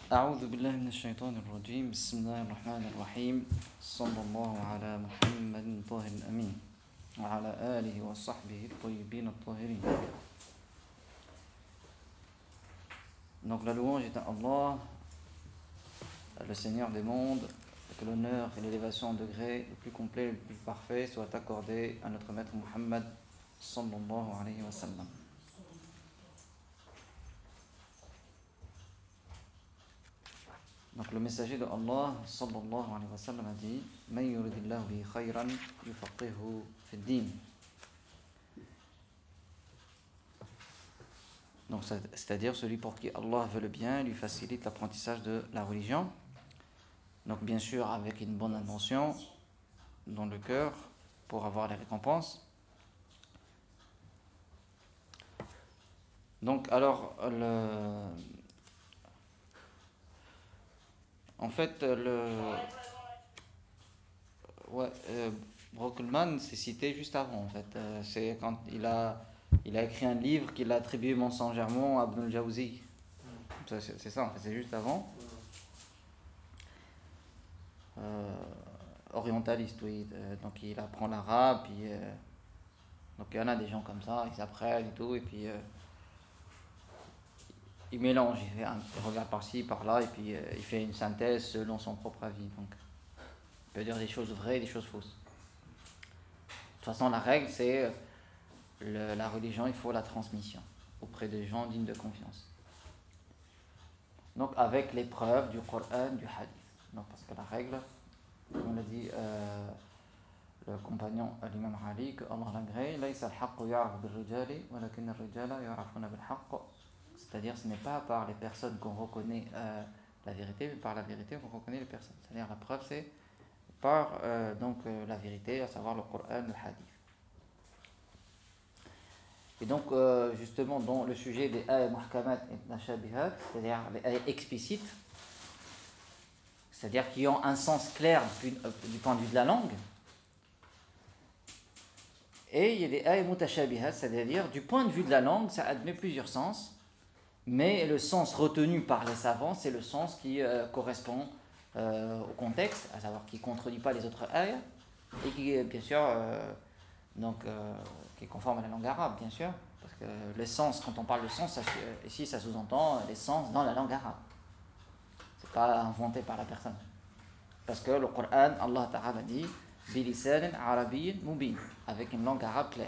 أعوذ بالله من الشيطان الرجيم بسم الله الرحمن الرحيم صلى الله على محمد طاهر الأمين وعلى آله وصحبه الطيبين الطاهرين. Donc la louange est à Allah, le Seigneur des mondes, que l'honneur et l'élévation en degré le plus complet, le plus parfait soient accordés à notre maître Muhammad sallallahu alayhi wa sallam. Donc le messager de Allah sallallahu alayhi wa sallam a dit: Man yuridillahu bihi khayran yufaqihu fi din. Donc c'est-à-dire celui pour qui Allah veut le bien lui facilite l'apprentissage de la religion. Donc bien sûr avec une bonne intention dans le cœur pour avoir les récompenses. Donc alors en fait Brockelman c'est cité juste avant en fait. C'est quand il a écrit un livre qu'il a attribué mensongèrement à Ibn al-Jawzi. C'est ça en fait, c'est juste avant. Orientaliste, oui. Donc il apprend l'arabe, puis donc il y en a des gens comme ça, ils apprennent et tout, et puis il mélange, il regarde par-ci, par-là, et puis il fait une synthèse selon son propre avis. Donc il peut dire des choses vraies et des choses fausses. De toute façon, la règle, c'est la religion, il faut la transmission auprès des gens dignes de confiance. Donc avec les preuves du Coran, du Hadith. Donc parce que la règle, comme on l'a dit, le compagnon l'imam Ali, que Allah l'agrée, c'est-à-dire ce n'est pas par les personnes qu'on reconnaît la vérité, mais par la vérité qu'on reconnaît les personnes. C'est-à-dire la preuve c'est par la vérité, à savoir le Coran, le Hadith. Et donc justement dans le sujet des ayat muhkamat et nashabihat, c'est-à-dire les ayats explicites, c'est-à-dire qui ont un sens clair du point de vue de la langue. Et il y a des ayat mutashabihat, c'est-à-dire du point de vue de la langue, ça admet plusieurs sens, mais le sens retenu par les savants, c'est le sens qui correspond au contexte, à savoir qui ne contredit pas les autres ayats, et qui bien sûr qui est conforme à la langue arabe, bien sûr, parce que les sens, quand on parle de sens, ici ça sous-entend les sens dans la langue arabe. C'est pas inventé par la personne. Parce que le Coran, Allah Ta'ala dit bilisanin arabiyyin mubin, avec une langue arabe claire.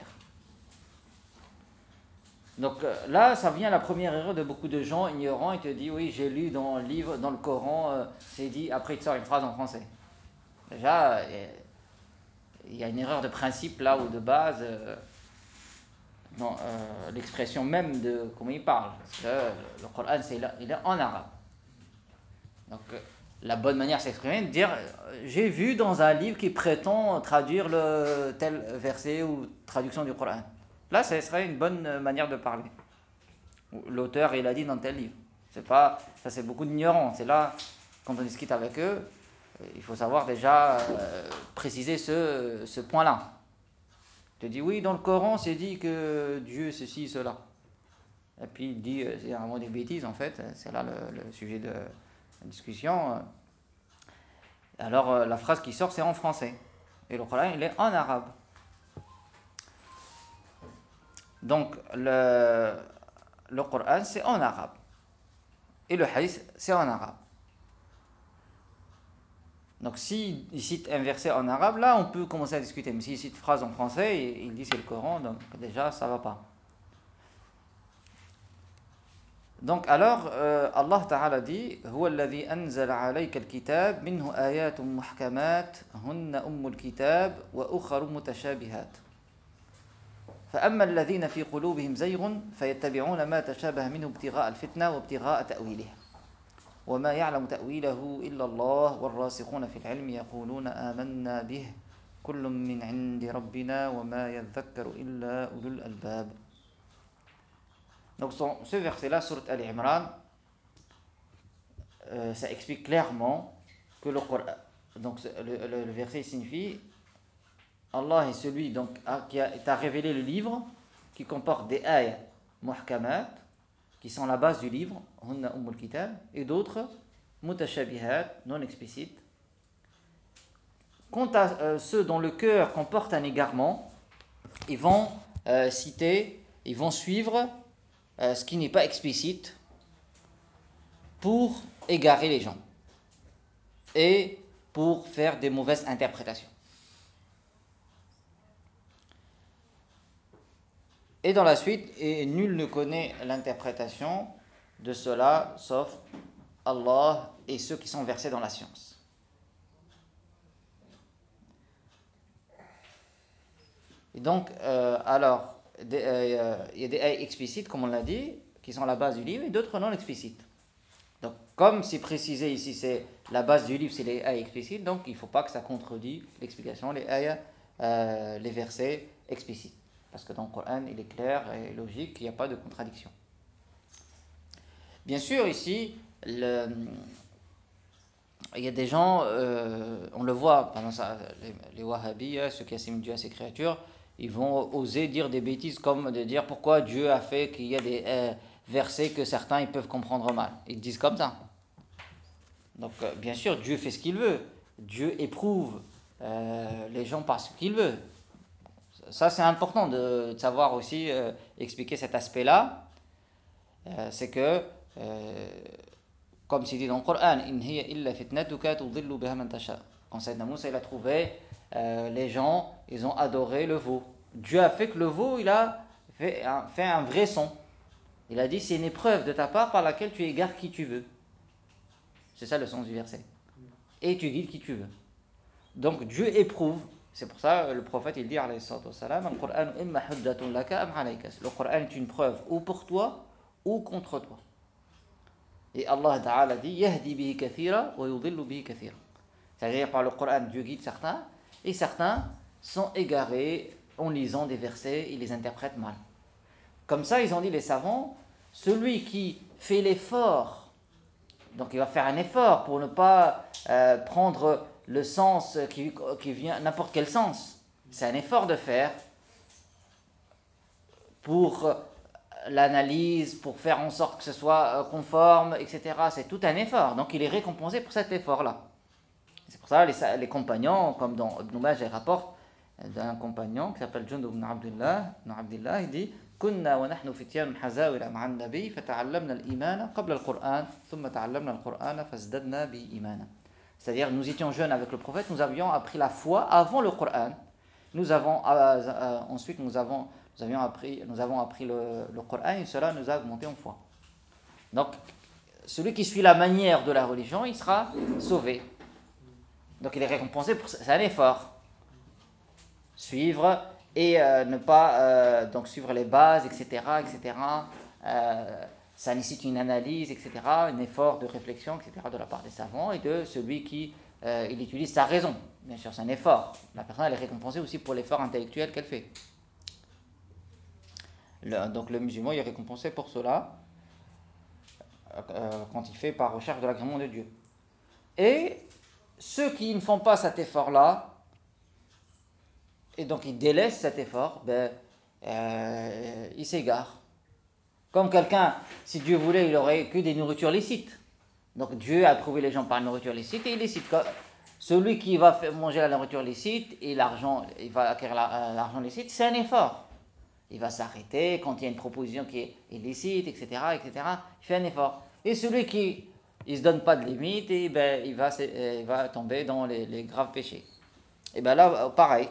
Donc là, ça vient la première erreur de beaucoup de gens ignorants. Ils te disent oui, j'ai lu dans le livre, dans le Coran, c'est dit. Après, il te sort une phrase en français. Déjà, il y a une erreur de principe là ou de base dans l'expression même de comment il parle. Parce que le Coran, il est en arabe. Donc la bonne manière de s'exprimer, de dire j'ai vu dans un livre qui prétend traduire le tel verset ou traduction du Coran. Là, ce serait une bonne manière de parler. L'auteur, il a dit dans tel livre. C'est pas, ça c'est beaucoup d'ignorants. C'est là, quand on discute avec eux, il faut savoir déjà préciser ce point-là. Tu dis oui, dans le Coran, c'est dit que Dieu ceci, cela. Et puis il dit, c'est vraiment des bêtises en fait. C'est là le sujet de la discussion. Alors la phrase qui sort, c'est en français. Et le Coran, il est en arabe. Donc le Coran, c'est en arabe. Et le hadith, c'est en arabe. Donc s'il cite un verset en arabe, là on peut commencer à discuter. Mais s'il cite une phrase en français, il dit c'est le Coran, donc déjà ça va pas. Donc alors Allah Ta'ala dit هو الذي أنزل عليك الكتاب منه آيات محكمات هن أم الكتاب وأخر متشابهات فأما الذين في قلوبهم زيغ فيتبعون ما تشابه منه ابتغاء الفتنة وابتغاء تأويله وما يعلم تأويله إلا الله والراسخون في العلم يقولون آمنا به كل من عند ربنا وما يذكر إلا أولو الألباب. Donc ce verset-là, sourate Al-Imran, ça explique clairement que le Coran, donc le verset signifie Allah est celui donc, qui t'a révélé le livre qui comporte des ayats muhkamat qui sont la base du livre, hunna ummul kitab, et d'autres mutashabihat, non explicites. Quant à ceux dont le cœur comporte un égarement, ils vont citer, ils vont suivre ce qui n'est pas explicite pour égarer les gens et pour faire des mauvaises interprétations. Et dans la suite, et nul ne connaît l'interprétation de cela sauf Allah et ceux qui sont versés dans la science. Et donc, il y a des ayats explicites, comme on l'a dit, qui sont la base du livre, et d'autres non explicites. Donc, comme c'est précisé ici, c'est la base du livre, c'est les ayats explicites, donc il ne faut pas que ça contredit l'explication, les ayats, les versets explicites. Parce que dans le Coran, il est clair et logique qu'il n'y a pas de contradiction. Bien sûr, ici, il y a des gens, on le voit, pendant ça, les Wahhabis, ceux qui assimilent Dieu à ses créatures, ils vont oser dire des bêtises comme de dire pourquoi Dieu a fait qu'il y a des versets que certains ils peuvent comprendre mal. Ils disent comme ça. Donc, bien sûr, Dieu fait ce qu'il veut. Dieu éprouve les gens par ce qu'il veut. Ça, c'est important de savoir aussi expliquer cet aspect-là. C'est que, comme c'est dit dans le Coran, In hiya illa fitnatuka tudillu biha man tasha. Quand Sayyidina Moussa il a trouvé les gens, ils ont adoré le veau. Dieu a fait que le veau, il a fait un vrai son. Il a dit, c'est une épreuve de ta part par laquelle tu égares qui tu veux. C'est ça le sens du verset. Et tu guides qui tu veux. Donc Dieu éprouve. C'est pour ça le prophète il dit alayhi salatu wassalam, le Coran est une preuve ou pour toi ou contre toi. Et Allah Ta'ala dit Yahdi bihi kathira wa yudillu bihi kathira. C'est-à-dire par le Coran Dieu guide certains et certains sont égarés en lisant des versets et les interprètent mal. Comme ça ils ont dit les savants, celui qui fait l'effort, donc il va faire un effort pour ne pas prendre le sens qui vient, n'importe quel sens. C'est un effort de faire pour l'analyse, pour faire en sorte que ce soit conforme, etc. C'est tout un effort. Donc il est récompensé pour cet effort-là. C'est pour ça que les compagnons, comme dans Ibn Majah rapporte d'un compagnon qui s'appelle Jundub ibn Abdullah, il dit كنا ونحن فتيان حزاورة مع النبي فتعلمنا الإيمان قبل القرآن ثم تعلمنا القرآن فازددنا به إيمانا. C'est-à-dire nous étions jeunes avec le prophète, nous avions appris la foi avant le Coran. Ensuite nous avons appris le Coran et cela nous a augmenté en foi. Donc celui qui suit la manière de la religion, il sera sauvé. Donc il est récompensé pour c'est un effort. Suivre et ne pas donc suivre les bases, etc., etc. Ça nécessite une analyse, etc., un effort de réflexion, etc., de la part des savants et de celui qui il utilise sa raison. Bien sûr, c'est un effort. La personne elle est récompensée aussi pour l'effort intellectuel qu'elle fait. Donc le musulman il est récompensé pour cela quand il fait par recherche de l'agrément de Dieu. Et ceux qui ne font pas cet effort-là, et donc ils délaissent cet effort, ils s'égarent. Comme quelqu'un, si Dieu voulait, il aurait que des nourritures licites. Donc Dieu a trouvé les gens par une nourriture licite et illicite. Celui qui va manger la nourriture licite et l'argent, il va acquérir l'argent licite, c'est un effort. Il va s'arrêter quand il y a une proposition qui est illicite, etc., etc. Il fait un effort. Et celui qui ne se donne pas de limite, et il va tomber dans les graves péchés. Et bien là, pareil.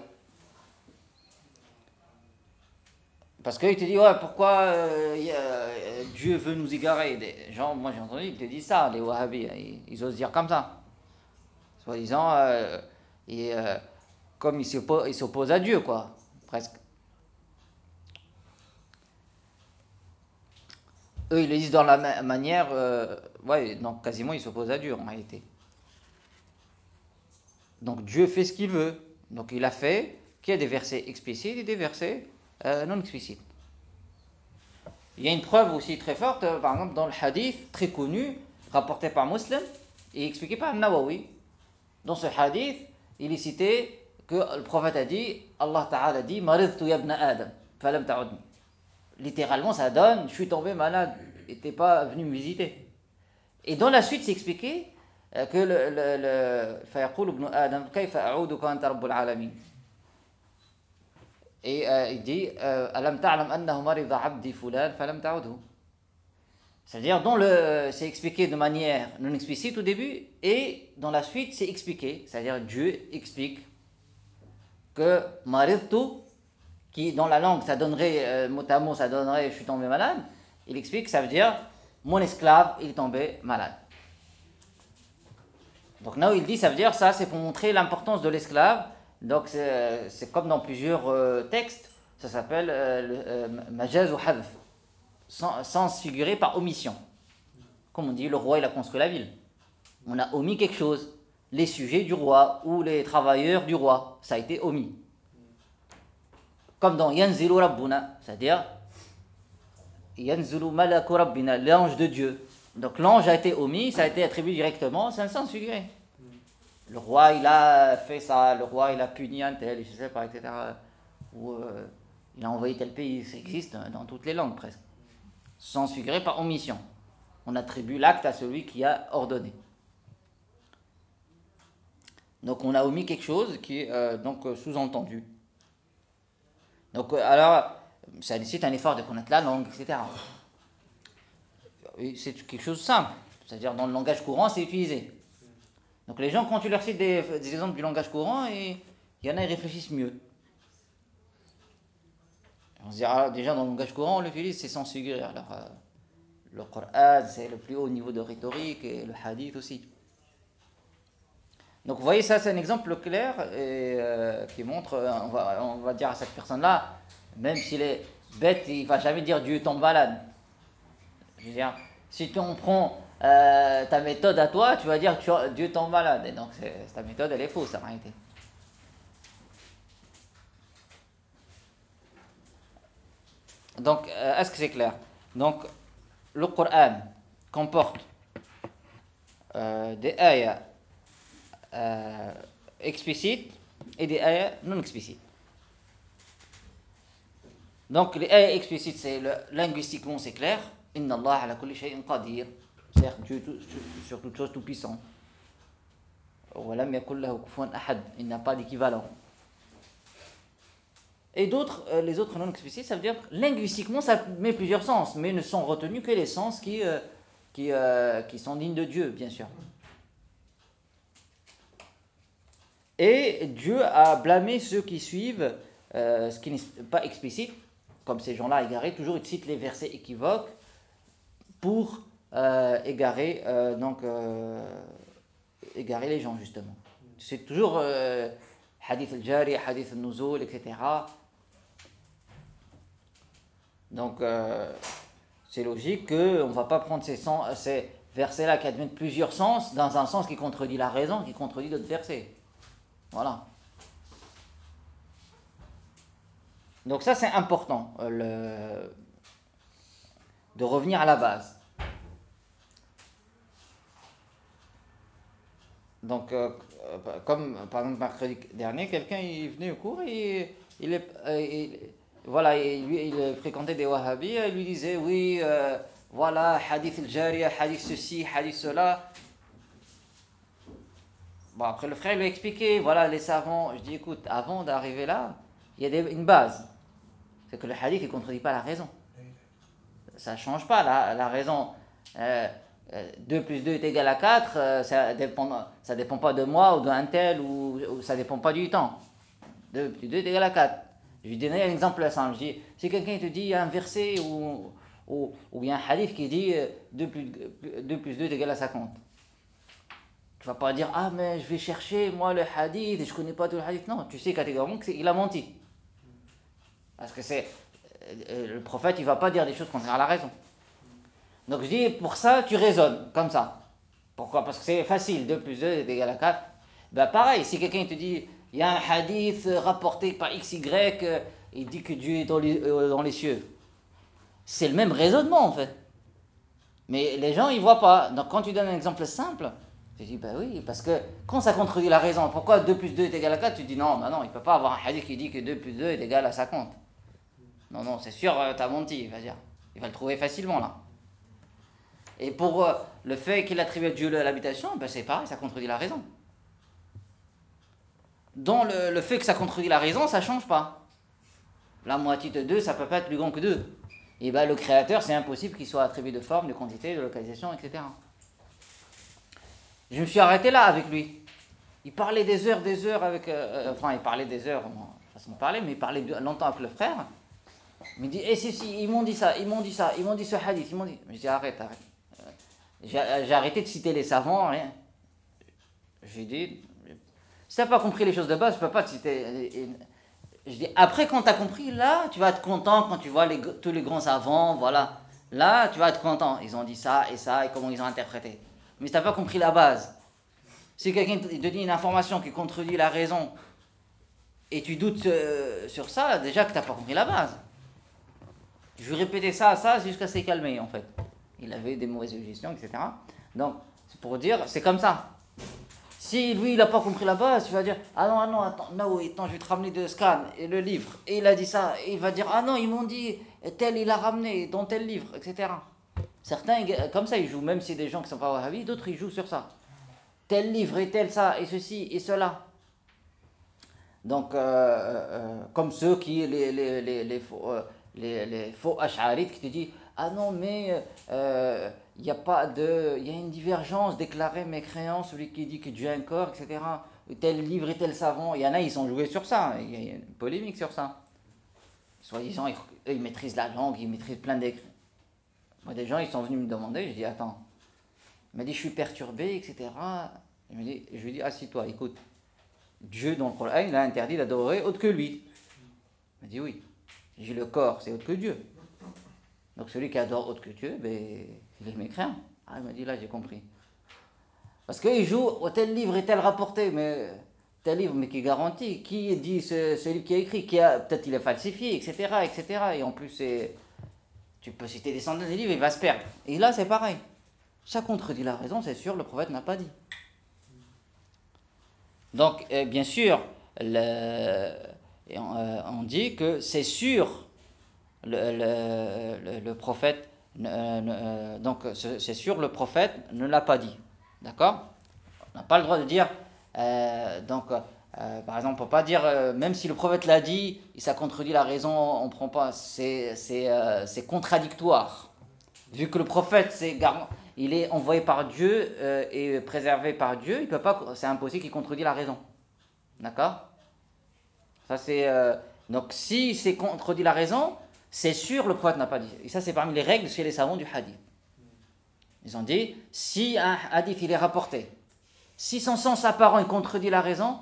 Parce qu'il te dit, ouais, pourquoi Dieu veut nous égarer. Des gens, moi j'ai entendu, ils te disent ça, les Wahhabis, ils osent dire comme ça. Soi-disant, comme ils s'opposent à Dieu, quoi, presque. Eux, ils le disent dans la manière, ouais, donc quasiment ils s'opposent à Dieu en réalité. Donc Dieu fait ce qu'il veut. Donc il a fait qu'il y a des versets explicites et des versets non explicites. Il y a une preuve aussi très forte, par exemple dans le hadith très connu, rapporté par Muslim et expliqué par Nawawi. Dans ce hadith, il est cité que le prophète a dit, Allah Ta'ala dit, Maridtu yabna Adam, falam ta'udni. Littéralement, ça donne, je suis tombé malade, et t'es pas venu me visiter. Et dans la suite, c'est expliqué, que فيقول ابن آدم كيف أعودك وأنت رب العالمين. Et il dit ألم تعلم أنه مرض عبدي فلان فلم تعده. C'est-à-dire, c'est expliqué de manière non explicite au début, et dans la suite, c'est expliqué. C'est-à-dire, Dieu explique que maridtu, qui dans la langue, ça donnerait, mot à mot, ça donnerait je suis tombé malade. Il explique que ça veut dire mon esclave, il est tombé malade. Donc là où il dit, ça veut dire ça, c'est pour montrer l'importance de l'esclave. Donc c'est comme dans plusieurs textes, ça s'appelle majaz ou hadf, sens figuré par omission. Comme on dit, le roi il a construit la ville. On a omis quelque chose. Les sujets du roi ou les travailleurs du roi, ça a été omis. Comme dans Yanzilu Rabbuna, c'est-à-dire Yanzilu Malaku Rabbina, l'ange de Dieu. Donc l'ange a été omis, ça a été attribué directement, c'est un sens figuré. Le roi il a fait ça, le roi il a puni un tel, je sais pas, etc. Ou il a envoyé tel pays, ça existe dans toutes les langues presque. Sens figuré par omission. On attribue l'acte à celui qui a ordonné. Donc on a omis quelque chose qui est sous-entendu. Donc alors, ça nécessite un effort de connaître la langue, etc. Et c'est quelque chose de simple. C'est-à-dire dans le langage courant, c'est utilisé. Donc les gens, quand tu leur cites des exemples du langage courant, il y en a, ils réfléchissent mieux. On se dit, déjà dans le langage courant, on l'utilise, c'est sens figuré. Alors, le Coran, c'est le plus haut niveau de rhétorique, et le hadith aussi. Donc vous voyez, ça c'est un exemple clair et, qui montre, on va dire à cette personne-là, même s'il est bête, il ne va jamais dire Dieu tombe malade. Je veux dire, si on prend ta méthode à toi, tu vas dire Dieu tombe malade. Et donc ta méthode, elle est fausse en réalité. Donc, est-ce que c'est clair? Donc, le Coran comporte des ayats explicites et des ayats non explicites. Donc, les ayats explicites, linguistiquement, c'est clair. Inna Allah ala kulli shay'in qadir. C'est-à-dire Dieu sur toute chose tout puissant. Walam yakul lahu kufuwan ahad. Il n'a pas d'équivalent. Et d'autres, les autres non explicites, ça veut dire linguistiquement, ça met plusieurs sens, mais ne sont retenus que les sens qui sont dignes de Dieu, bien sûr. Et Dieu a blâmé ceux qui suivent ce qui n'est pas explicite, comme ces gens-là égarés, toujours ils citent les versets équivoques pour égarer les gens, justement. C'est toujours hadith al-jari, hadith al-nuzul, etc. Donc, c'est logique qu'on ne va pas prendre ces versets-là qui admettent plusieurs sens dans un sens qui contredit la raison, qui contredit d'autres versets. Voilà. Donc ça, c'est important, de revenir à la base. Donc, comme par exemple mercredi dernier, quelqu'un est venu au cours et voilà, il fréquentait des wahhabis, et il lui disait, oui, voilà, hadith al-jariya, hadith ceci, hadith cela. Bon, après, le frère lui a expliqué, voilà, les savants. Je dis, écoute, avant d'arriver là, il y a une base. C'est que le hadith ne contredit pas la raison. Ça ne change pas la raison. 2 plus 2 est égal à 4, ça dépend pas de moi ou d'un tel, ou ça dépend pas du temps. 2 plus 2 est égal à 4. Je lui donne un exemple simple. Je dis, si quelqu'un te dit, il y a un verset ou il y a un hadith qui dit 2 plus 2 est égal à 50. Tu vas pas dire, ah mais je vais chercher moi le hadith et je connais pas tout le hadith. Non, tu sais catégoriquement qu'il a menti. Parce que le prophète, il va pas dire des choses contraires à la raison. Donc je dis, pour ça, tu raisonnes comme ça. Pourquoi? Parce que c'est facile, 2 plus 2 est égal à 4. Ben pareil, si quelqu'un te dit, il y a un hadith rapporté par XY, il dit que Dieu est dans les cieux. C'est le même raisonnement en fait. Mais les gens, ils voient pas. Donc quand tu donnes un exemple simple, tu dis, ben oui, parce que quand ça contredit la raison, pourquoi 2 plus 2 est égal à 4? Tu dis, non, ben non, il ne peut pas avoir un hadith qui dit que 2 plus 2 est égal à 50. Non, non, c'est sûr, t'as menti, il va dire. Il va le trouver facilement là. Et pour le fait qu'il attribue à Dieu l'habitation, ben c'est pareil, ça contredit la raison. Dans le fait que ça contredit la raison, ça ne change pas. La moitié de 2, ça ne peut pas être plus grand que 2. Et ben le créateur, c'est impossible qu'il soit attribué de forme, de quantité, de localisation, etc. Je me suis arrêté là avec lui. Il parlait des heures avec... enfin, il parlait des heures, façon de parler, mais il parlait longtemps avec le frère. Il me dit, eh si, ils m'ont dit ça, ils m'ont dit ça, ils m'ont dit ce hadith, ils m'ont dit... Je dis, arrête. J'ai arrêté de citer les savants, rien. J'ai dit, si t'as pas compris les choses de base, je peux pas te citer... Je dis, après, quand tu as compris, là, tu vas être content quand tu vois tous les grands savants, voilà. Là, tu vas être content. Ils ont dit ça, et comment ils ont interprété. Mais si tu n'as pas compris la base, si quelqu'un te dit une information qui contredit la raison, et tu doutes sur ça, déjà que tu n'as pas compris la base. Je lui répétais ça, jusqu'à s'est calmé, en fait. Il avait des mauvaises suggestions, etc. Donc, c'est pour dire, c'est comme ça. Si lui, il n'a pas compris la base, il va dire, ah non, attends, je vais te ramener de scan, et le livre, et il a dit ça, et il va dire, ah non, ils m'ont dit, tel il a ramené, dans tel livre, etc. Certains, comme ça, ils jouent, même si c'est des gens qui ne sont pas wahhabis, d'autres, ils jouent sur ça. Tel livre, et tel ça, et ceci, et cela. Donc, comme ceux qui, les faux ash'arites qui te disent, ah non, mais il y a pas de, il y a une divergence, déclarer mes créances, celui qui dit que Dieu a un corps, etc. Tel livre et tel savant, il y en a, ils sont joués sur ça, il y a une polémique sur ça. Soi-disant, ils maîtrisent la langue, ils maîtrisent plein d'écrits. Moi, des gens, ils sont venus me demander, je dis, attends, il m'a dit, je suis perturbé, etc. Je lui dis, assis-toi, écoute. Dieu, dans le Coran, il a interdit d'adorer autre que lui. Il m'a dit oui. J'ai le corps, c'est autre que Dieu. Donc celui qui adore autre que Dieu, ben, il est mécréant. Ah, il m'a dit là, j'ai compris. Parce qu'il joue au tel livre et tel rapporté, mais tel livre, mais qui garantit, qui dit ce livre qui a écrit, peut-être il est falsifié, etc., etc. Et en plus, tu peux citer des centaines de livres, il va se perdre. Et là, c'est pareil. Ça contredit la raison, c'est sûr, le prophète n'a pas dit. Donc, bien sûr, on dit que c'est sûr, le prophète, donc c'est sûr, le prophète ne l'a pas dit. D'accord? On n'a pas le droit de dire, par exemple, on ne peut pas dire, même si le prophète l'a dit, et ça contredit la raison, on ne prend pas, c'est contradictoire. Vu que le prophète, il est envoyé par Dieu et préservé par Dieu, il peut pas, c'est impossible qu'il contredit la raison. D'accord? Ça c'est donc si c'est contredit la raison, c'est sûr le prophète n'a pas dit. Et ça c'est parmi les règles chez les savants du hadith. Ils ont dit si un hadith il est rapporté, si son sens apparent il contredit la raison,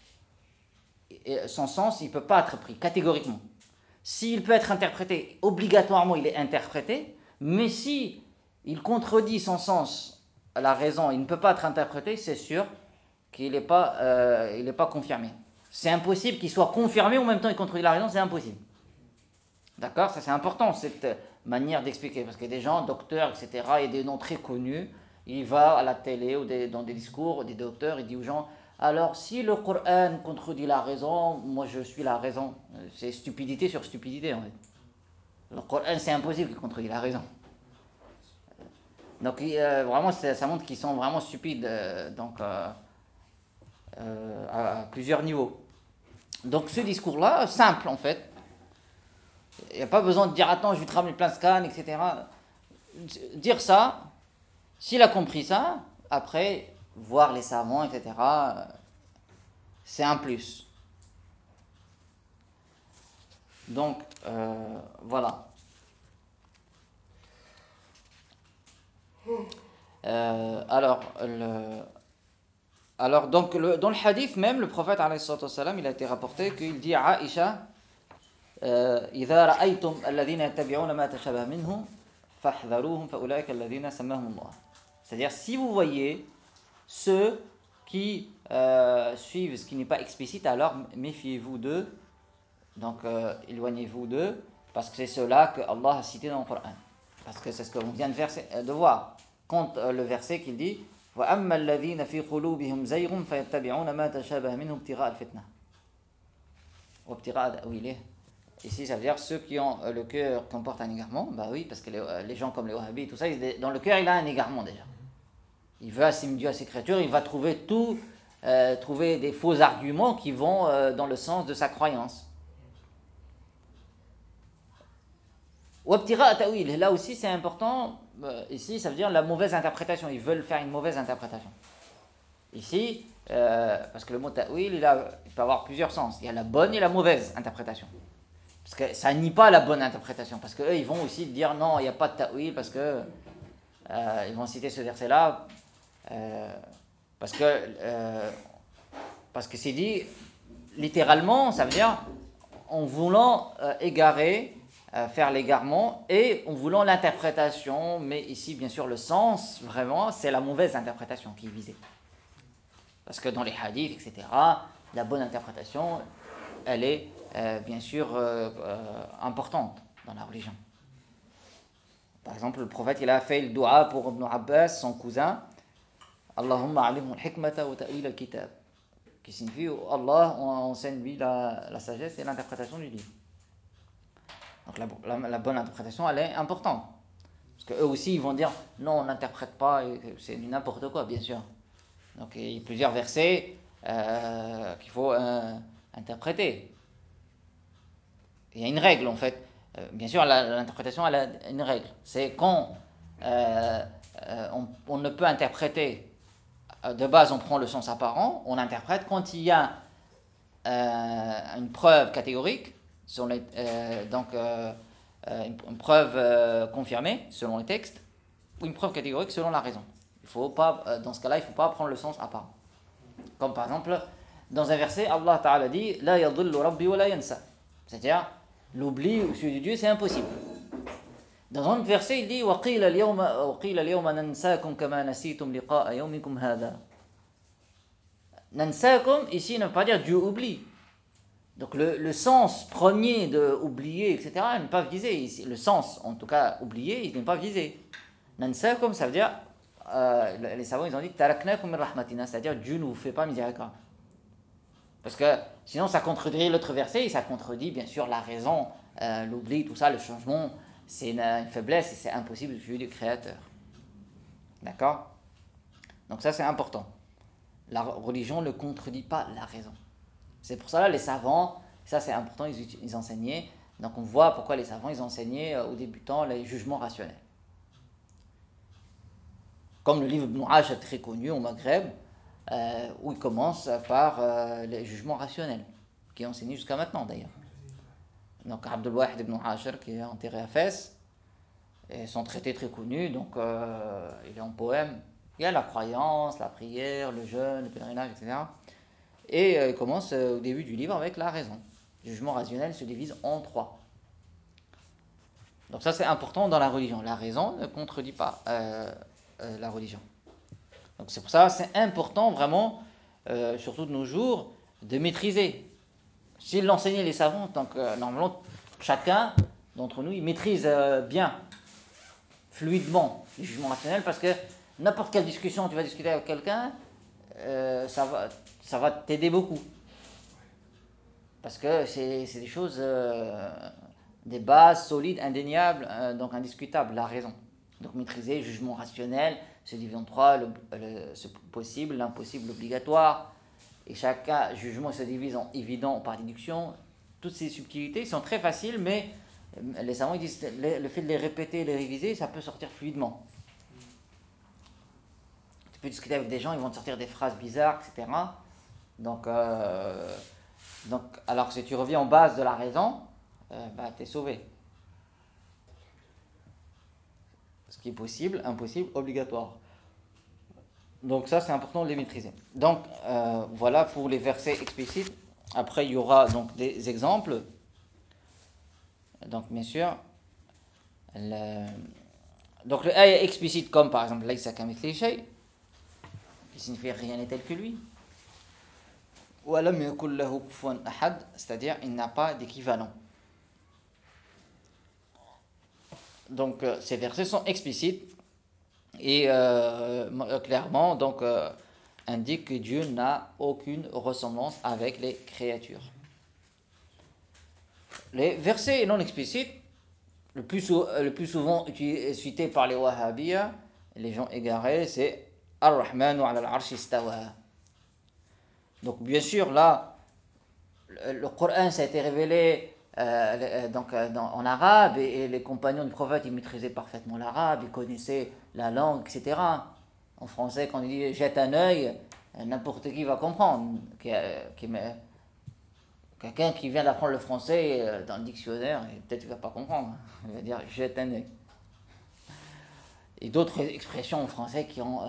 son sens il peut pas être pris catégoriquement. S'il peut être interprété, obligatoirement il est interprété, mais si il contredit son sens à la raison, il ne peut pas être interprété, c'est sûr qu'il n'est pas, pas confirmé. C'est impossible qu'il soit confirmé en même temps qu'il contredit la raison, c'est impossible. D'accord? Ça c'est important, cette manière d'expliquer, parce qu'il y a des gens, docteurs, etc., il y a des noms très connus, il va à la télé ou dans des discours, des docteurs, il dit aux gens, alors si le Coran contredit la raison, moi je suis la raison. C'est stupidité sur stupidité en fait. Le Coran c'est impossible qu'il contredit la raison. Donc vraiment ça montre qu'ils sont vraiment stupides à plusieurs niveaux. Donc ce discours-là, simple en fait, il n'y a pas besoin de dire attends, je vais te ramener plein de scans, etc. Dire ça, s'il a compris ça, après, voir les savants, etc., c'est un plus. Donc, voilà. Alors, donc, dans le hadith même, le prophète, alayhi salatu wassalam, il a été rapporté qu'il dit à Aïcha, إذا رأيتم الذين يتبعون ما تشابه منه فاحذروهم فأولئك الذين سماهم الله. C'est-à-dire, si vous voyez ceux qui suivent ce qui n'est pas explicite, alors méfiez-vous d'eux, donc éloignez-vous d'eux, parce que c'est cela que Allah a cité dans le Coran. Parce que c'est ce que l'on vient de voir. Quand le verset qu'il dit وَأَمَّا الَّذِينَ فِي قُلُوبِهِمْ زَيْغٌ فَيَتَّبِعُونَ مَا تَشَابَهَ مِنْهُ ابْتِغَاءَ الْفِتْنَةِ وَابْتِغَاءَ تَأْوِيلِهِ Ici, ça veut dire ceux qui ont le cœur comporte un égarement. Bah oui, parce que les gens comme les Wahhabis, tout ça, dans le cœur, il a un égarement déjà. Il veut assimiler Dieu à ses créatures, il va trouver des faux arguments qui vont dans le sens de sa croyance. Wabtira ta'wil, là aussi c'est important, ici ça veut dire la mauvaise interprétation, ils veulent faire une mauvaise interprétation. Ici, parce que le mot ta'wil, il peut avoir plusieurs sens, il y a la bonne et la mauvaise interprétation. Parce que ça nie pas la bonne interprétation, parce qu'eux ils vont aussi dire non, il n'y a pas de ta'wil, parce que ils vont citer ce verset-là, euh, parce que, euh, parce que c'est dit littéralement, ça veut dire en voulant égarer, faire l'égarement et en voulant l'interprétation, mais ici bien sûr le sens, vraiment, c'est la mauvaise interprétation qui est visée. Parce que dans les hadiths, etc., la bonne interprétation, elle est bien sûr importante dans la religion. Par exemple, le prophète, il a fait le dua pour Ibn Abbas, son cousin, Allahumma alimhu al-hikmata wa ta'wil al-kitab, qui signifie Allah enseigne lui la sagesse et l'interprétation du livre. Donc la bonne interprétation, elle est importante. Parce qu'eux aussi, ils vont dire, non, on n'interprète pas, c'est du n'importe quoi, bien sûr. Donc il y a plusieurs versets qu'il faut interpréter. Il y a une règle, en fait. Bien sûr, l'interprétation, elle a une règle. C'est quand on ne peut interpréter, de base, on prend le sens apparent, on interprète quand il y a une preuve catégorique, une preuve confirmée selon les textes, ou une preuve catégorique selon la raison. Il faut pas, dans ce cas-là, il ne faut pas prendre le sens apparent. Comme par exemple, dans un verset, Allah Ta'ala dit La yadhillu rabbi wa la yansa. C'est-à-dire, l'oubli au sujet de Dieu, c'est impossible. Dans un autre verset, il dit Wa qila al-yawma nansakum kama nasitum liqa'a yawmikum hadha. Nansakum, ici, ne veut pas dire Dieu oublie. Donc le sens premier de oublier, etc., n'est pas visé ici. Le sens, en tout cas, oublier, il n'est pas visé. Nansakum, ça veut dire, les savants, ils ont dit, taraknakum min rahmatina, c'est-à-dire Dieu ne vous fait pas miséricorde. Parce que sinon, ça contredit l'autre verset, et ça contredit, bien sûr, la raison, l'oubli, tout ça, le changement, c'est une faiblesse, et c'est impossible du du Créateur. D'accord? Donc ça, c'est important. La religion ne contredit pas la raison. C'est pour ça, là, les savants, ça c'est important, ils enseignaient. Donc on voit pourquoi les savants, ils enseignaient aux débutants les jugements rationnels. Comme le livre Ibn Ashar très connu au Maghreb, où il commence par les jugements rationnels, qui est enseigné jusqu'à maintenant d'ailleurs. Donc Abdul Wahid Ibn Ashar, qui est enterré à Fès, et son traité très connu, donc il est en poème. Il y a la croyance, la prière, le jeûne, le pèlerinage, etc. Et il commence au début du livre avec la raison. Le jugement rationnel se divise en trois. Donc ça c'est important dans la religion. La raison ne contredit pas la religion. Donc c'est pour ça c'est important vraiment, surtout de nos jours, de maîtriser. S'ils l'enseignaient les savants, donc normalement chacun d'entre nous il maîtrise bien, fluidement le jugement rationnel parce que n'importe quelle discussion tu vas discuter avec quelqu'un, ça va t'aider beaucoup. Parce que c'est des choses, des bases solides, indéniables, donc indiscutables, la raison. Donc maîtriser le jugement rationnel, se divise en trois, ce possible, l'impossible, l'obligatoire. Et chaque jugement se divise en évident par déduction. Toutes ces subtilités sont très faciles, mais les savants ils disent le fait de les répéter, les réviser, ça peut sortir fluidement. Tu peux discuter avec des gens, ils vont te sortir des phrases bizarres, etc. Donc, alors que si tu reviens en base de la raison, tu es sauvé. Ce qui est possible, impossible, obligatoire. Donc ça, c'est important de les maîtriser. Donc voilà pour les versets explicites. Après, il y aura donc des exemples. Donc bien sûr, donc le ayah explicite comme par exemple Laysa kamithlihi shay, qui signifie rien n'est tel que lui. Ou alam yakul lahu kufuwan ahad, c'est-à-dire il n'a pas d'équivalent. Donc ces versets sont explicites et clairement donc indique que Dieu n'a aucune ressemblance avec les créatures. Les versets non explicites, le plus souvent cité par les Wahhabiyya, les gens égarés, c'est Ar-Rahmanu ala al-Arsh istawa. Donc, bien sûr, là, le Coran, ça a été révélé en arabe, et les compagnons du prophète, ils maîtrisaient parfaitement l'arabe, ils connaissaient la langue, etc. En français, quand il dit jette un œil, n'importe qui va comprendre. Quelqu'un qui vient d'apprendre le français dans le dictionnaire, peut-être qu'il ne va pas comprendre. Il va dire jette un œil. Et d'autres expressions en français qui ont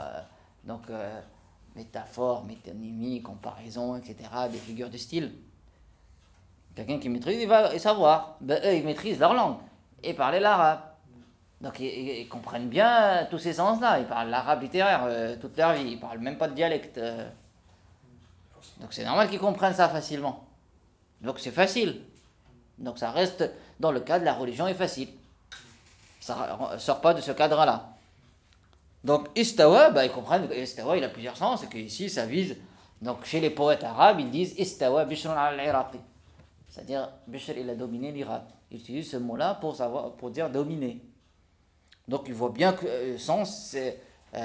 métaphore, métonymie, comparaison, etc., des figures de style. Quelqu'un qui maîtrise, il va savoir. Ben, eux, ils maîtrisent leur langue et parlent l'arabe. Donc ils comprennent bien tous ces sens-là. Ils parlent l'arabe littéraire toute leur vie. Ils ne parlent même pas de dialecte. Donc c'est normal qu'ils comprennent ça facilement. Donc c'est facile. Donc ça reste dans le cadre de la religion est facile. Ça ne sort pas de ce cadre-là. Donc istawa, bah, ils comprennent que istawa il a plusieurs sens et que ici ça vise. Donc chez les poètes arabes, ils disent istawa bishrun al-iraqi. C'est-à-dire Bishr il a dominé l'Irak. Ils utilisent ce mot-là pour dire dominer. Donc il voit bien que le sens c'est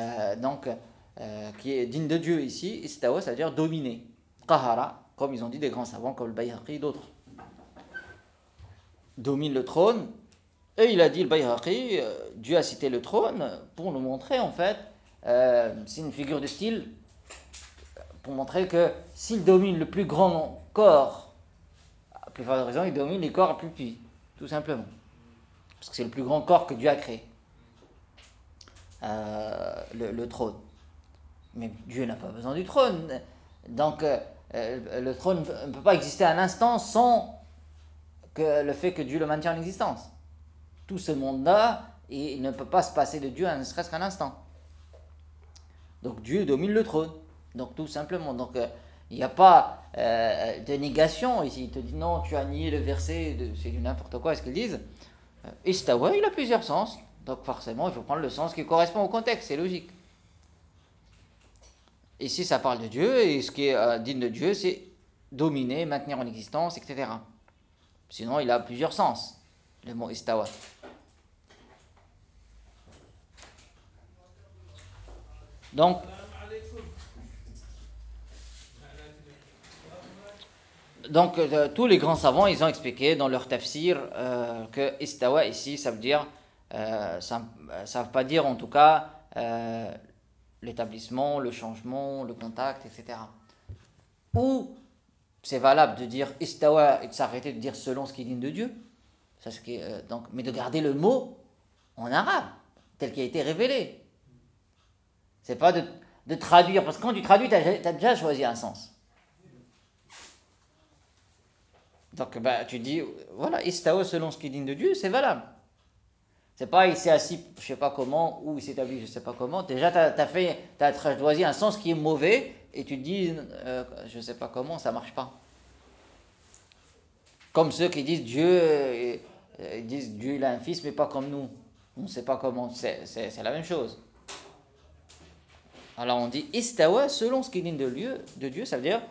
qui est digne de Dieu ici, istawa, c'est-à-dire dominer. Qahara, comme ils ont dit des grands savants comme le Bayhaqi et d'autres. Domine le trône. Et il a dit, le Bayhaqi, Dieu a cité le trône pour nous montrer en fait, c'est une figure de style, pour montrer que s'il domine le plus grand corps, à plus forte raison, il domine les corps plus petits, tout simplement. Parce que c'est le plus grand corps que Dieu a créé, le trône. Mais Dieu n'a pas besoin du trône. Donc le trône ne peut pas exister un instant sans que le fait que Dieu le maintienne en existence. Tout ce monde-là, il ne peut pas se passer de Dieu ne serait-ce qu'un instant. Donc Dieu domine le trône. Donc tout simplement. Donc il n'y a pas de négation ici. Il te dit non, tu as nié le verset, c'est du n'importe quoi, est-ce qu'ils disent. Istawa, il a plusieurs sens. Donc forcément, il faut prendre le sens qui correspond au contexte, c'est logique. Ici, ça parle de Dieu, et ce qui est digne de Dieu, c'est dominer, maintenir en existence, etc. Sinon, il a plusieurs sens, le mot istawa. Donc, tous les grands savants, ils ont expliqué dans leur tafsir que istawa ici, ça veut dire, ça ne veut pas dire en tout cas l'établissement, le changement, le contact, etc. Ou c'est valable de dire istawa et de s'arrêter de dire selon ce qui est digne de Dieu, ça, mais de garder le mot en arabe, tel qu'il a été révélé. C'est pas de traduire, parce que quand tu traduis, tu as déjà choisi un sens. Donc bah, tu dis, voilà, istawa selon ce qui est digne de Dieu, c'est valable. C'est pas il s'est assis, je sais pas comment, ou il s'est établi, je sais pas comment. Déjà, tu as choisi un sens qui est mauvais, et tu te dis, je sais pas comment, ça marche pas. Comme ceux qui disent Dieu, ils disent Dieu il a un fils, mais pas comme nous. On ne sait pas comment, c'est la même chose. Alors on dit istawa selon ce qui est digne de Dieu, ça veut dire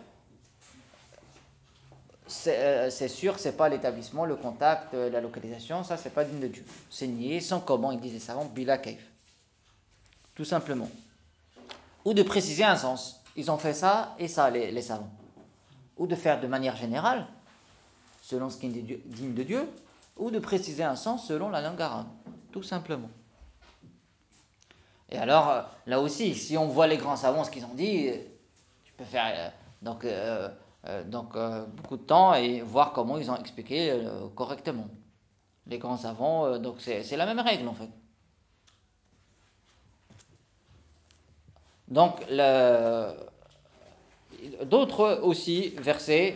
c'est sûr, c'est pas l'établissement, le contact, la localisation, ça c'est pas digne de Dieu. C'est nié sans comment, ils disent les savants, bila kaif. Tout simplement. Ou de préciser un sens. Ils ont fait ça et ça, les savants. Ou de faire de manière générale, selon ce qui est digne de Dieu, ou de préciser un sens selon la langue arabe. Tout simplement. Et alors, là aussi, si on voit les grands savants, ce qu'ils ont dit, tu peux faire beaucoup de temps et voir comment ils ont expliqué correctement. Les grands savants, donc c'est la même règle en fait. Donc, d'autres aussi versets.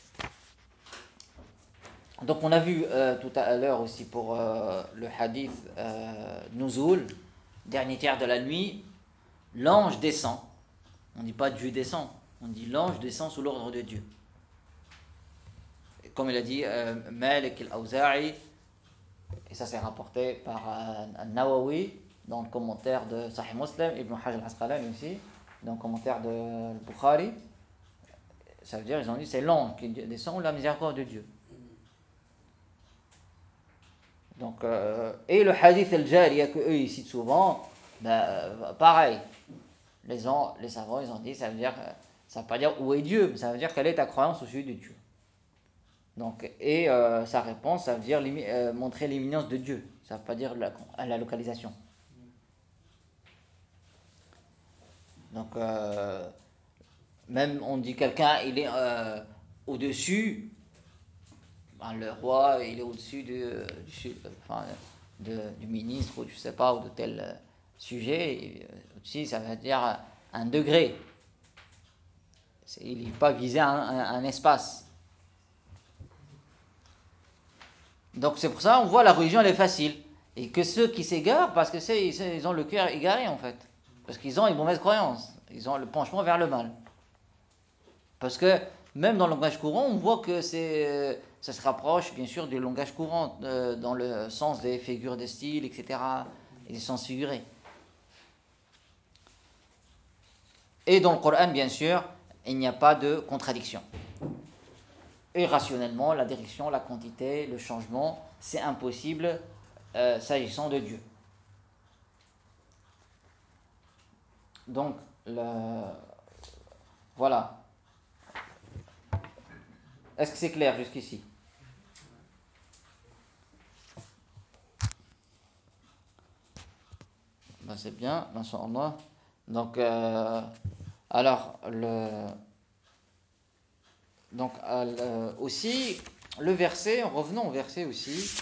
Donc, on a vu tout à l'heure aussi pour le hadith Nuzul, dernier tiers de la nuit, l'ange descend. On ne dit pas Dieu descend, on dit l'ange descend sous l'ordre de Dieu. Comme il a dit Malik al-Awza'i, et ça c'est rapporté par Nawawi dans le commentaire de Sahih Muslim, Ibn Hajj al-Asqalani aussi, dans le commentaire de Bukhari. Ça veut dire, ils ont dit, c'est l'ange qui descend ou la miséricorde de Dieu. Donc, et le hadith al-jariya que eux ils citent souvent, pareil. Les savants, ils ont dit, ça veut dire, ça veut pas dire où est Dieu, mais ça veut dire quelle est ta croyance au sujet de Dieu. Donc, et sa réponse, ça veut dire montrer l'imminence de Dieu. Ça veut pas dire la localisation. Donc, même on dit quelqu'un, il est au-dessus, ben, le roi, il est au-dessus du ministre, ou je sais pas, ou de tel sujet. Au-dessus, ça veut dire un degré. Il n'est pas visé un espace. Donc c'est pour ça on voit la religion elle est facile. Et que ceux qui s'égarent, parce que ils ont le cœur égaré en fait. Parce qu'ils ont une mauvaise croyance. Ils ont le penchement vers le mal. Parce que même dans le langage courant, on voit que ça se rapproche bien sûr du langage courant, dans le sens des figures de style, etc. Et des sens figurés. Et dans le Coran, bien sûr, il n'y a pas de contradiction. Et rationnellement, la direction, la quantité, le changement, c'est impossible s'agissant de Dieu. Donc, voilà. Est-ce que c'est clair jusqu'ici? Ben, c'est bien, Inch'Allah. Donc, alors, aussi, le verset, revenons au verset aussi.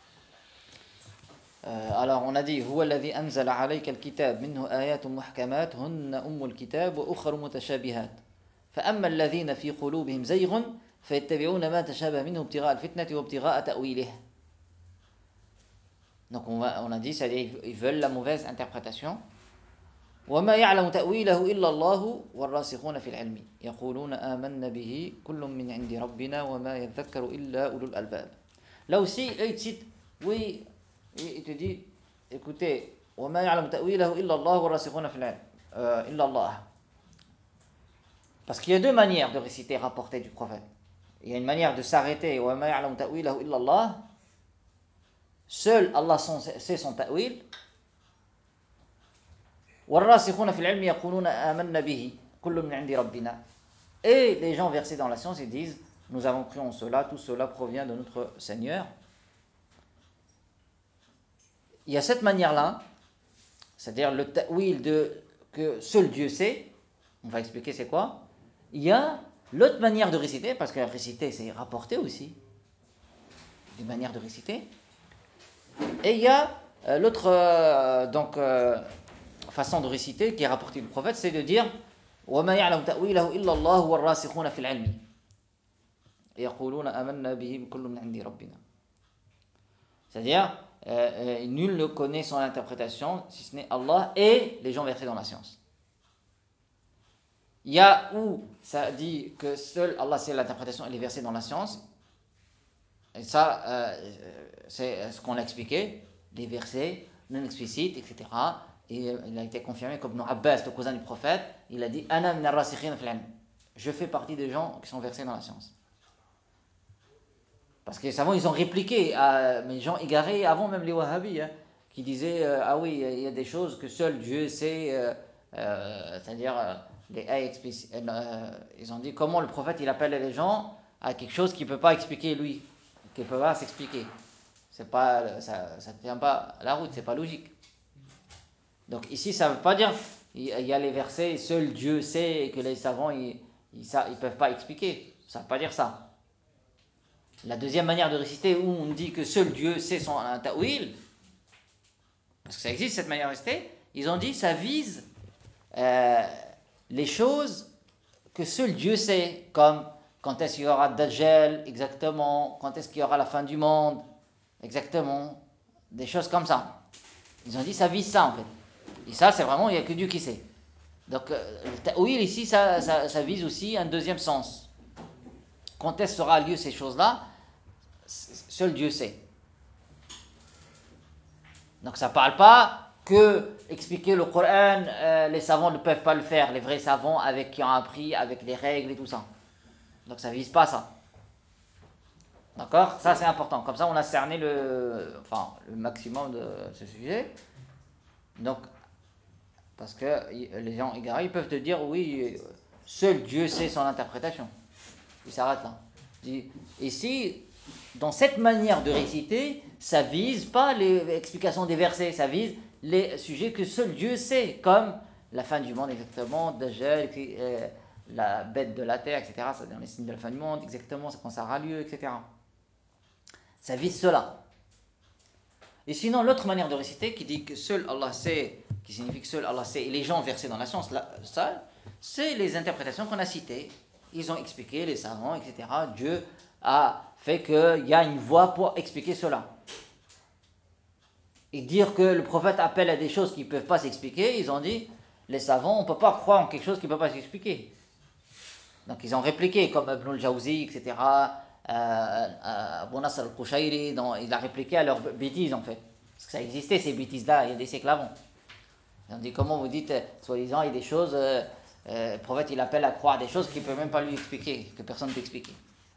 Alors, on a dit هو الذي أنزل عليك الكتاب منه آيات محكمات هن أم الكتاب وأخر متشابهات فأما الذين في قلوبهم زيغ فيتبعون ما تشابه منه ابتغاء الفتنة وابتغاء تأويله. Donc, on a dit, c'est-à-dire, ils veulent la mauvaise interprétation. وما يعلم تأويله إلا الله والراسخون في العلم يقولون آمنا به كل من عند ربنا وما يذكر إلا أولو الألباب. Là aussi, eux, ils citent, oui, il te dit, écoutez, وما يعلم تأويله إلا الله والراسخون في العلم إلا الله. Parce qu'il y a deux manières de réciter rapportées du prophète. Il y a une manière de s'arrêter, وما يعلم تأويله إلا الله. Seul Allah sait son ta'wil. والراسخون في العلم يقولون آمنا به كل من عند ربنا. Et les gens versés dans la science, ils disent, nous avons cru en cela, tout cela provient de notre Seigneur. Il y a cette manière-là, c'est-à-dire le ta'wil que seul Dieu sait, on va expliquer c'est quoi. Il y a l'autre manière de réciter, parce que réciter c'est rapporter aussi, une manière de réciter. Et il y a l'autre façon de réciter qui est rapportée du prophète, c'est de dire وَمَا يَعْلَمُ تَأْوِيلَهُ إِلَّا اللَّهُ وَالرَّاسِخُونَ فِي الْعِلْمِ يَقُولُونَ آمَنَّا بِهِ كُلٌّ مِنْ عِنْدِ رَبِّنَا. C'est-à-dire, nul ne connaît son interprétation si ce n'est Allah et les gens versés dans la science. Il y a où ça dit que seul Allah sait l'interprétation et les versets dans la science. Et ça, c'est ce qu'on a expliqué, des versets non explicites, etc. Et il a été confirmé comme Ibn Abbas, le cousin du prophète, il a dit Ana min ar-rasikhin fil ilm. Je fais partie des gens qui sont versés dans la science. Parce que les savants, ils ont répliqué à les gens égarés avant même les Wahhabis, hein, qui disaient ah oui, il y a des choses que seul Dieu sait, c'est-à-dire les ayats explicites. Ils ont dit comment le prophète il appelle les gens à quelque chose qu'il ne peut pas expliquer lui, qu'il ne peut pas s'expliquer. C'est pas, ça ne tient pas la route, c'est pas logique. Donc ici, ça ne veut pas dire il y a les versets, seul Dieu sait et que les savants ils peuvent pas expliquer. Ça ne veut pas dire ça. La deuxième manière de réciter où on dit que seul Dieu sait son ta'wil, parce que ça existe cette manière de réciter, ils ont dit ça vise les choses que seul Dieu sait, comme quand est-ce qu'il y aura Dajjal exactement, quand est-ce qu'il y aura la fin du monde exactement, des choses comme ça. Ils ont dit ça vise ça en fait. Et ça c'est vraiment, il n'y a que Dieu qui sait. Donc le ta'wil ici ça vise aussi un deuxième sens. Quand est-ce sera lieu ces choses-là, seul Dieu sait. Donc ça ne parle pas que expliquer le Coran, les savants ne peuvent pas le faire, les vrais savants qui ont appris avec les règles et tout ça. Donc ça ne vise pas ça. D'accord? Ça, c'est important. Comme ça, on a cerné le maximum de ce sujet. Donc, parce que les gens égarés, ils peuvent te dire, oui, seul Dieu sait son interprétation. Il s'arrête là. Ici, dans cette manière de réciter, ça vise pas les explications des versets, ça vise les sujets que seul Dieu sait, comme la fin du monde exactement, Dajjal, la bête de la terre, etc. C'est-à-dire les signes de la fin du monde, exactement, c'est quand ça aura lieu, etc. Ça vise cela. Et sinon, l'autre manière de réciter qui dit que seul Allah sait, qui signifie que seul Allah sait, et les gens versés dans la science, ça, c'est les interprétations qu'on a citées. Ils ont expliqué, les savants, etc. Dieu a fait qu'il y a une voie pour expliquer cela. Et dire que le prophète appelle à des choses qui ne peuvent pas s'expliquer, ils ont dit, les savants, on ne peut pas croire en quelque chose qui ne peut pas s'expliquer. Donc ils ont répliqué, comme Ibn al-Jawzi, etc. Abu Nasr al-Qushayri, il a répliqué à leurs bêtises en fait. Parce que ça existait ces bêtises-là, il y a des siècles avant. Ils ont dit, comment vous dites, soi-disant, il y a des choses, le prophète il appelle à croire des choses qu'il ne peut même pas lui expliquer, que personne ne peut expliquer.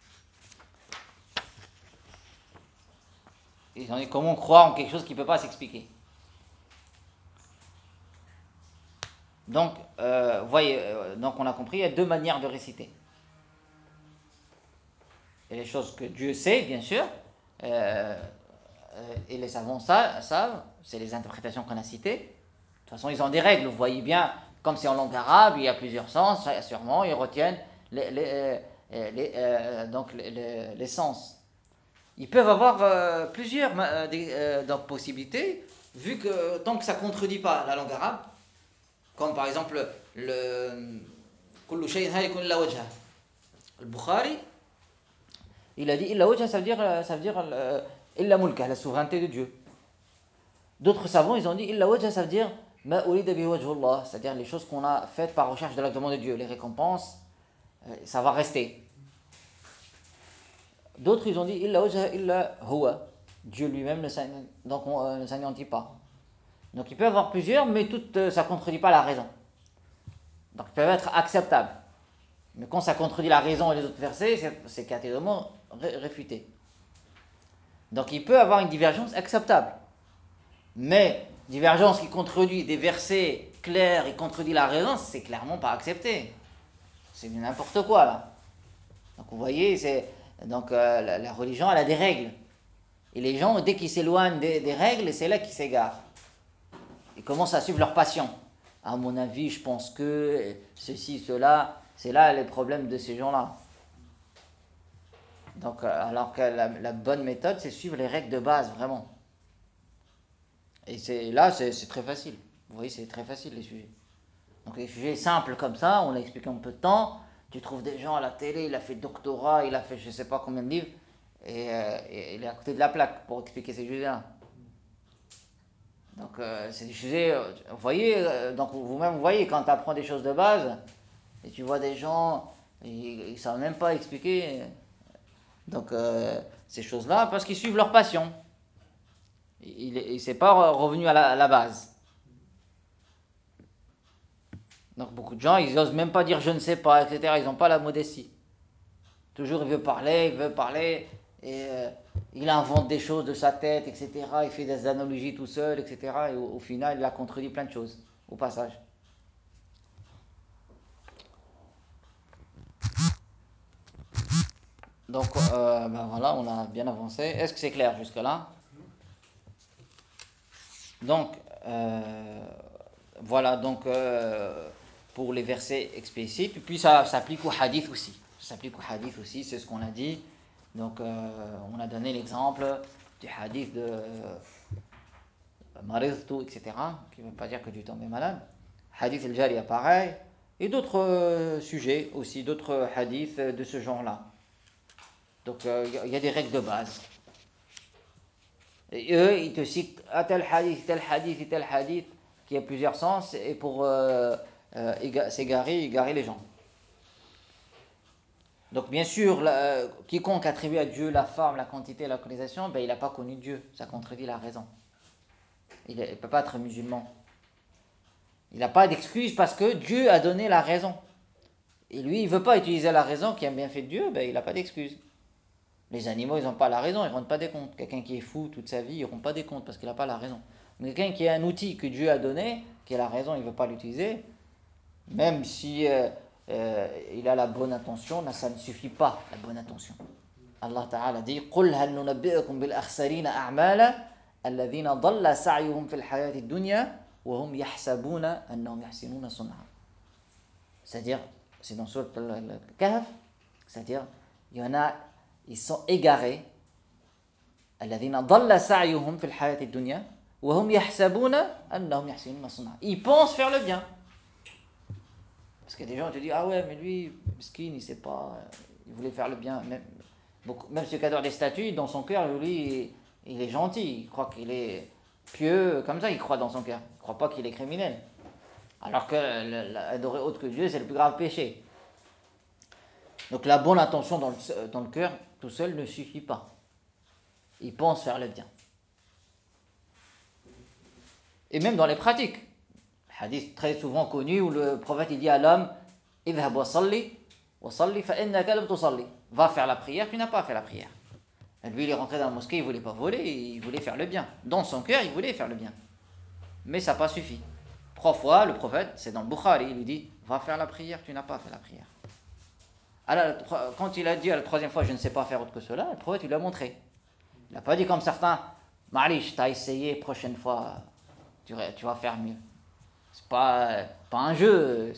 Ils ont dit, comment croire en quelque chose qui ne peut pas s'expliquer. Donc, vous voyez, donc on a compris, il y a deux manières de réciter. Il y a les choses que Dieu sait, bien sûr, et les savants savent, c'est les interprétations qu'on a citées. De toute façon, ils ont des règles, vous voyez bien, comme c'est en langue arabe, il y a plusieurs sens, sûrement, ils retiennent donc les sens. Ils peuvent avoir plusieurs donc, possibilités, vu que tant que ça ne contredit pas la langue arabe, comme par exemple le كل شيء هالك إلا وجهه. Le Bukhari, il a dit illa wajha, ça veut dire illa mulka, la souveraineté de Dieu. D'autres savants, ils ont dit illa wajha, ça veut dire ma urida bihi wajhullah, c'est-à-dire les choses qu'on a faites par recherche de l'agrément de Dieu, les récompenses, ça va rester. D'autres, ils ont dit illa wajha illa huwa, Dieu lui-même donc ne s'anéantit pas. Donc il peut y avoir plusieurs, mais toutes ça ne contredit pas la raison. Donc ils peuvent être acceptables. Mais quand ça contredit la raison et les autres versets, c'est catégoriquement réfuté. Donc il peut y avoir une divergence acceptable. Mais divergence qui contredit des versets clairs et contredit la raison, c'est clairement pas accepté. C'est n'importe quoi là. Donc vous voyez, la religion elle a des règles. Et les gens, dès qu'ils s'éloignent des règles, c'est là qu'ils s'égarent. Ils commencent à suivre leur passion. À mon avis, je pense que ceci, cela, c'est là les problèmes de ces gens-là. Donc, alors que la bonne méthode, c'est suivre les règles de base, vraiment. Et c'est très facile. Vous voyez, c'est très facile les sujets. Donc, les sujets simples comme ça, on l'a expliqué en peu de temps. Tu trouves des gens à la télé, il a fait doctorat, il a fait je ne sais pas combien de livres, et il est à côté de la plaque pour expliquer ces sujets-là. Donc, c'est des sujets, vous voyez, donc vous-même, vous voyez, quand tu apprends des choses de base, et tu vois des gens, ils ne savent même pas expliquer. Donc, ces choses-là, parce qu'ils suivent leur passion. Il ne s'est pas revenu à la base. Donc, beaucoup de gens, ils n'osent même pas dire je ne sais pas, etc. Ils n'ont pas la modestie. Toujours, il veut parler, et il invente des choses de sa tête, etc. Il fait des analogies tout seul, etc. Et au final, il a contredit plein de choses, au passage. Donc, ben voilà, on a bien avancé. Est-ce que c'est clair jusque-là? Donc, voilà, donc pour les versets explicites. Et puis ça s'applique au hadith aussi. Ça s'applique au hadith aussi, c'est ce qu'on a dit. Donc, on a donné l'exemple du hadith de Maridtu, etc. Qui ne veut pas dire que tu tombes malade. Hadith al-Jariya, pareil. Et d'autres sujets aussi, d'autres hadiths de ce genre-là. Donc, il y a des règles de base. Et eux, ils te citent tel hadith et tel hadith, qui a plusieurs sens, et pour s'égarer, égarer les gens. Donc bien sûr, quiconque attribue à Dieu la forme, la quantité, la localisation, ben, il n'a pas connu Dieu, ça contredit la raison. Il ne peut pas être musulman. Il n'a pas d'excuse parce que Dieu a donné la raison. Et lui, il ne veut pas utiliser la raison qui a bien fait de Dieu, ben, il n'a pas d'excuse. Les animaux, ils n'ont pas la raison, ils ne rendent pas des comptes. Quelqu'un qui est fou toute sa vie, il ne rend pas des comptes parce qu'il n'a pas la raison. Mais quelqu'un qui a un outil que Dieu a donné, qui a la raison, il ne veut pas l'utiliser, même si il a la bonne intention, là, ça ne suffit pas, la bonne intention. Allah Ta'ala dit قُلْ هَلْ نُنَبِّئُكُمْ بِالْأَخْسَرِينَ أَعْمَالًا الَّذِينَ ضَلَّ سَعْيُهُمْ فِي الْحَيَاةِ الدُّنْيَا وَهُمْ يَحْسَبُونَ أَنَّهُمْ يَحْسِنُونَ صُنْعًا. C'est-à-dire, c'est dans Sourate Al-Kahf, c'est-à-dire, il y en a, ils sont égarés. الَّذِينَ ضَلَّ سَعْيُهُمْ فِي الْحَيَاةِ الدُّنْيا وَهُمْ يَحْسَبُونَ أَنَّهُمْ يَحْسِنُونَ صُنْعًا. Ils pensent faire le bien. Parce que des gens te disent, ah ouais, mais lui, mesquine, il sait pas, il voulait faire le bien. Même ceux qui adorent des statues, dans son cœur, lui, il est gentil, il croit qu'il est pieux, comme ça, il croit dans son cœur. Il ne croit pas qu'il est criminel. Alors que adorer autre que Dieu, c'est le plus grave péché. Donc la bonne intention dans le cœur, tout seul, ne suffit pas. Il pense faire le bien. Et même dans les pratiques. Le hadith très souvent connu où le prophète il dit à l'homme, idhab wa salli fa innaka lam tusalli. Va faire la prière, tu n'as pas fait la prière. Et lui, il est rentré dans la mosquée, il ne voulait pas voler, il voulait faire le bien. Dans son cœur, il voulait faire le bien. Mais ça n'a pas suffi. 3 fois, le prophète, c'est dans le Bukhari, il lui dit, va faire la prière, tu n'as pas fait la prière. Alors, quand il a dit à la 3e fois, je ne sais pas faire autre que cela, le prophète, il lui a montré. Il n'a pas dit comme certains, Malish, tu as essayé, prochaine fois, tu vas faire mieux. C'est pas un jeu.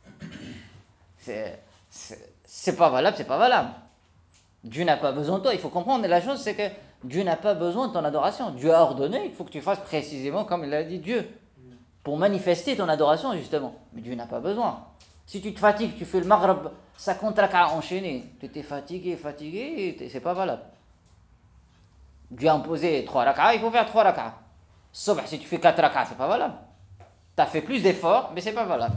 C'est pas valable, c'est pas valable. Dieu n'a pas besoin de toi. Il faut comprendre, la chose, c'est que Dieu n'a pas besoin de ton adoration. Dieu a ordonné, il faut que tu fasses précisément comme il a dit Dieu. Pour manifester ton adoration, justement. Mais Dieu n'a pas besoin. Si tu te fatigues, tu fais le maghrib, 50 raka'a enchaîné, tu étais fatigué, c'est pas valable. Dieu a imposé 3 raka'a, il faut faire 3 raka'a. Sauf si tu fais 4 raka'a, c'est pas valable. Tu as fait plus d'efforts, mais c'est pas valable.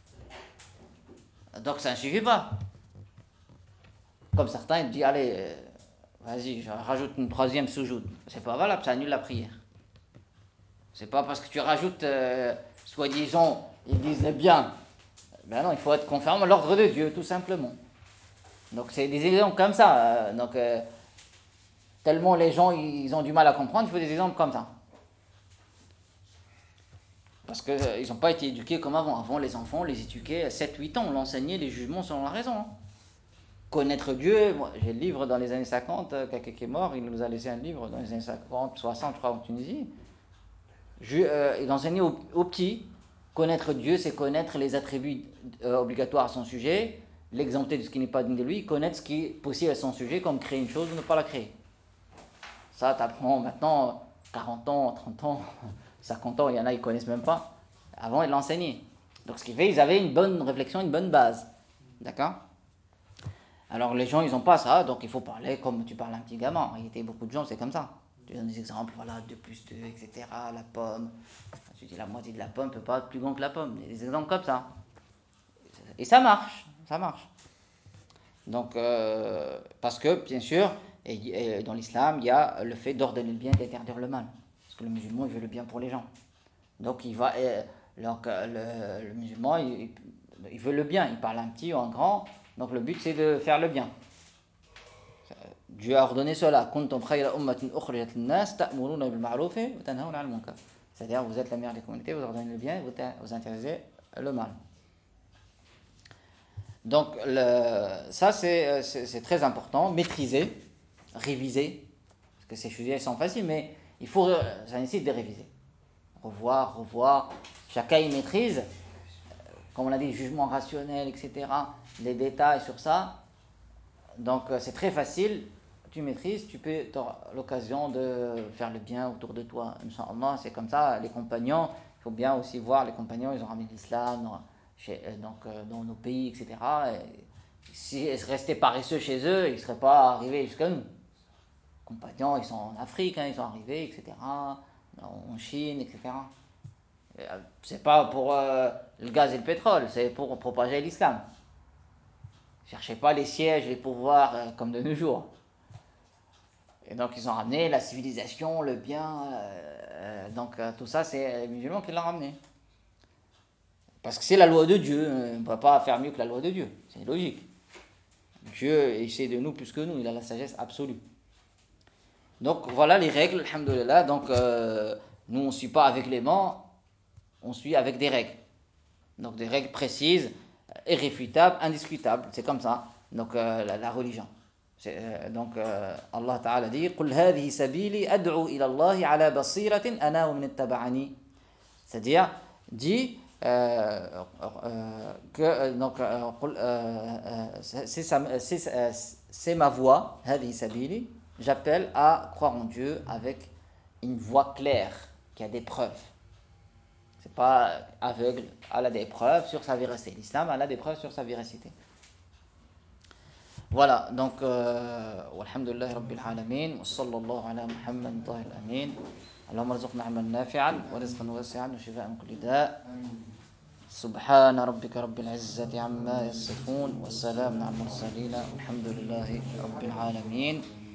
Donc ça ne suffit pas. Comme certains, ils disent, allez, vas-y, je rajoute une 3e soujoud. C'est pas valable, ça annule la prière. C'est pas parce que tu rajoutes, soi-disant, ils disent le bien. Ben non, il faut être conforme à l'ordre de Dieu, tout simplement. Donc c'est des exemples comme ça. Tellement les gens ils ont du mal à comprendre, il faut des exemples comme ça. Parce qu'ils n'ont pas été éduqués comme avant. Avant, les enfants, on les éduquait à 7-8 ans, on l'enseignait les jugements selon la raison. Hein. Connaître Dieu, moi, j'ai le livre dans les années 50, quelqu'un qui est mort, il nous a laissé un livre dans les années 50, 60, je crois, en Tunisie. Il enseignait aux petits, connaître Dieu, c'est connaître les attributs obligatoires à son sujet, l'exempter de ce qui n'est pas digne de lui, connaître ce qui est possible à son sujet, comme créer une chose ou ne pas la créer. Ça, tu apprends maintenant 40 ans, 30 ans, 50 ans, il y en a, ils ne connaissent même pas. Avant, ils l'enseignaient. Donc, ce qui fait, ils avaient une bonne réflexion, une bonne base. D'accord? Alors les gens, ils n'ont pas ça, donc il faut parler comme tu parles à un petit gamin. En réalité, beaucoup de gens, c'est comme ça. Tu donnes des exemples, voilà, 2 plus 2, etc., la pomme. Tu dis la moitié de la pomme ne peut pas être plus grand que la pomme. Des exemples comme ça. Et ça marche, ça marche. Donc, parce que, bien sûr, et dans l'islam, il y a le fait d'ordonner le bien et d'interdire le mal. Parce que le musulman, il veut le bien pour les gens. Donc, le musulman, il veut le bien. Il parle un petit ou un grand. Donc, le but, c'est de faire le bien. Dieu a ordonné cela. C'est-à-dire, vous êtes la meilleure des communautés, vous ordonnez le bien et vous interdisez le mal. Donc, ça, c'est très important. Maîtriser, réviser. Parce que ces sujets sont faciles, mais ça nécessite de réviser. Revoir. Chacun y maîtrise. Comme on l'a dit, jugement rationnel, etc. Les détails sur ça. Donc, c'est très facile. Tu maîtrises, tu auras l'occasion de faire le bien autour de toi. Inch'Allah, c'est comme ça. Les compagnons, il faut bien aussi voir, les compagnons, ils ont ramené l'islam dans nos pays, etc. Et s'ils restaient paresseux chez eux, ils ne seraient pas arrivés jusqu'à nous. Les compagnons, ils sont en Afrique, ils sont arrivés, etc. En Chine, etc. C'est pas pour le gaz et le pétrole, c'est pour propager l'islam. Cherchez pas les sièges, les pouvoirs comme de nos jours. Et donc ils ont ramené la civilisation, le bien. Tout ça, c'est les musulmans qui l'ont ramené. Parce que c'est la loi de Dieu. On ne peut pas faire mieux que la loi de Dieu. C'est logique. Dieu essaie de nous plus que nous, il a la sagesse absolue. Donc voilà les règles, alhamdoulilah. Donc nous on ne suit pas avec les mains, on suit avec des règles. Donc des règles précises, irréfutables, indiscutables. C'est comme ça. Donc la religion. Allah Ta'ala dit قُلْ هَذِهِ سَبِيلِي أَدْعُو إِلَى اللَّهِ عَلَى بَصِيرَةٍ أَنَا وَمَنِ اتَّبَعَنِي. C'est-à-dire, dit que donc c'est ma voix, هذه سبيلي. J'appelle à croire en Dieu avec une voix claire qui a des preuves. C'est pas aveugle, elle a des preuves sur sa véracité. L'islam, elle a des preuves sur sa véracité. Voilà, donc, walhamdulillahi rabbil alamin, wa sallallahu ala Muhammad tahir al-amin, Allahumma rizqna ilman nafi'an, wa rizqan wasi'an, wa shifa'an min kulli da', subhana rabbika rabbil izzati amma yasifun, wa salamun ala al-mursalin, walhamdulillahi rabbil alamin.